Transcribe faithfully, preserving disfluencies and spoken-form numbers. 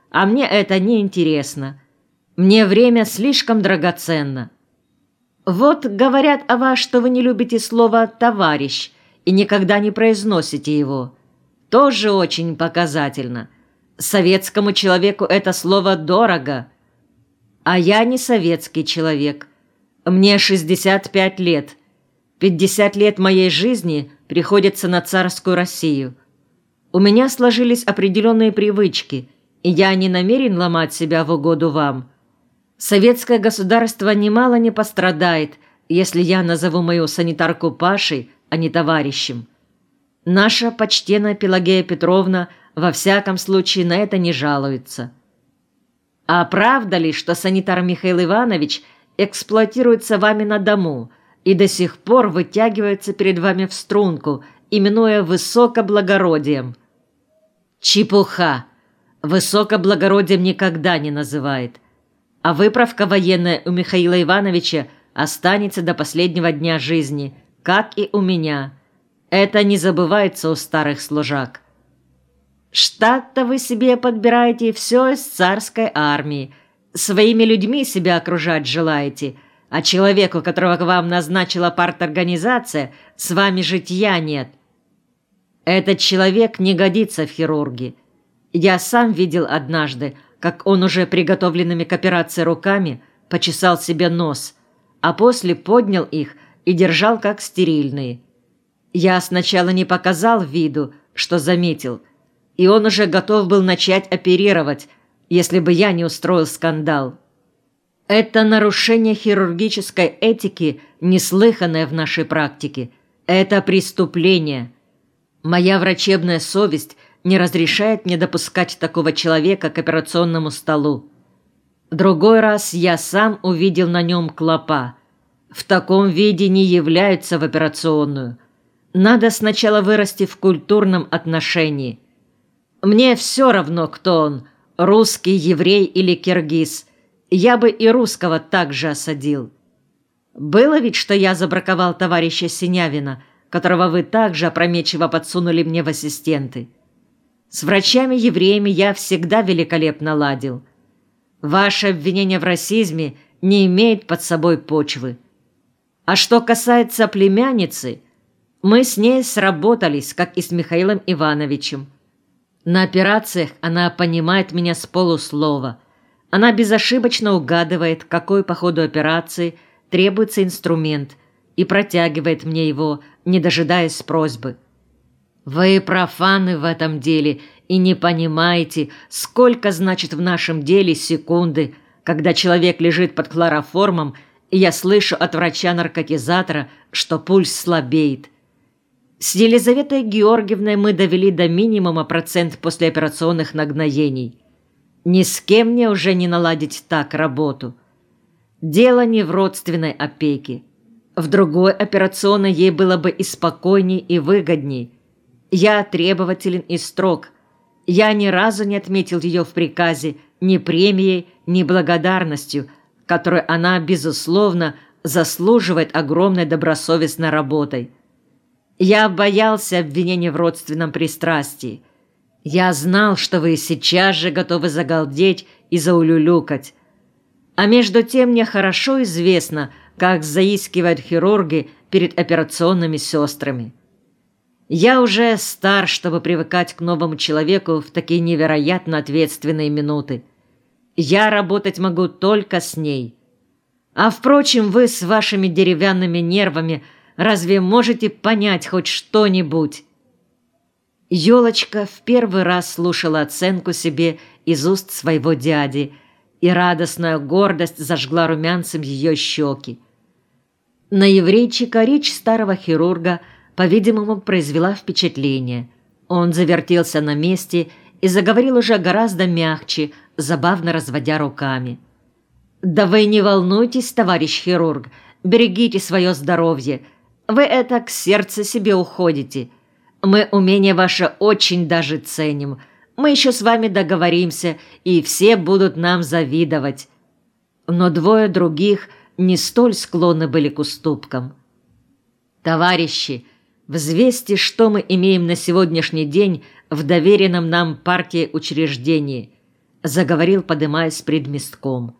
а мне это не интересно. Мне время слишком драгоценно. Вот говорят о вас, что вы не любите слово «товарищ» и никогда не произносите его. Тоже очень показательно. Советскому человеку это слово дорого. А я не советский человек. Мне шестьдесят пять лет. пятьдесят лет моей жизни приходится на царскую Россию. У меня сложились определенные привычки, и я не намерен ломать себя в угоду вам. Советское государство немало не пострадает, если я назову мою санитарку Пашей, а не товарищем. Наша почтенная Пелагея Петровна во всяком случае на это не жалуется. А правда ли, что санитар Михаил Иванович эксплуатируется вами на дому и до сих пор вытягивается перед вами в струнку, именуя высокоблагородием? Чепуха! Высокоблагородием никогда не называет. А выправка военная у Михаила Ивановича останется до последнего дня жизни, как и у меня. Это не забывается у старых служак. Штат-то вы себе подбираете все из царской армии. Своими людьми себя окружать желаете, а человеку, которого к вам назначила парторганизация, с вами житья нет. Этот человек не годится в хирурги. Я сам видел однажды, как он уже приготовленными к операции руками почесал себе нос, а после поднял их и держал как стерильные. Я сначала не показал виду, что заметил, и он уже готов был начать оперировать, если бы я не устроил скандал. Это нарушение хирургической этики, неслыханное в нашей практике. Это преступление. Моя врачебная совесть не разрешает мне допускать такого человека к операционному столу. Другой раз я сам увидел на нем клопа. В таком виде не являются в операционную. Надо сначала вырасти в культурном отношении. Мне все равно, кто он, русский, еврей или киргиз. Я бы и русского также осадил. Было ведь, что я забраковал товарища Синявина, которого вы также опрометчиво подсунули мне в ассистенты. С врачами-евреями я всегда великолепно ладил. Ваше обвинение в расизме не имеет под собой почвы. А что касается племянницы, мы с ней сработались, как и с Михаилом Ивановичем. На операциях она понимает меня с полуслова. Она безошибочно угадывает, какой по ходу операции требуется инструмент, и протягивает мне его, не дожидаясь просьбы. Вы профаны в этом деле и не понимаете, сколько значит в нашем деле секунды, когда человек лежит под хлороформом, и я слышу от врача-наркотизатора, что пульс слабеет. С Елизаветой Георгиевной мы довели до минимума процент послеоперационных нагноений. Ни с кем мне уже не наладить так работу. Дело не в родственной опеке. В другой операционной ей было бы и спокойней, и выгодней. Я требователен и строг. Я ни разу не отметил ее в приказе ни премией, ни благодарностью, которую она, безусловно, заслуживает огромной добросовестной работой. Я боялся обвинений в родственном пристрастии. Я знал, что вы сейчас же готовы загалдеть и заулюлюкать. А между тем мне хорошо известно, как заискивают хирурги перед операционными сестрами. Я уже стар, чтобы привыкать к новому человеку в такие невероятно ответственные минуты. Я работать могу только с ней. А впрочем, вы с вашими деревянными нервами разве можете понять хоть что-нибудь? Ёлочка в первый раз слушала оценку себе из уст своего дяди, и радостная гордость зажгла румянцем ее щеки. На еврейчика речь старого хирурга, по-видимому, произвела впечатление. Он завертелся на месте и заговорил уже гораздо мягче, забавно разводя руками. «Да вы не волнуйтесь, товарищ хирург, берегите свое здоровье. Вы это к сердцу себе уходите. Мы умение ваше очень даже ценим. Мы еще с вами договоримся, и все будут нам завидовать». Но двое других не столь склонны были к уступкам. «Товарищи, взвесьте, что мы имеем на сегодняшний день в доверенном нам партии учреждении. заговорил, подымаясь пред местком.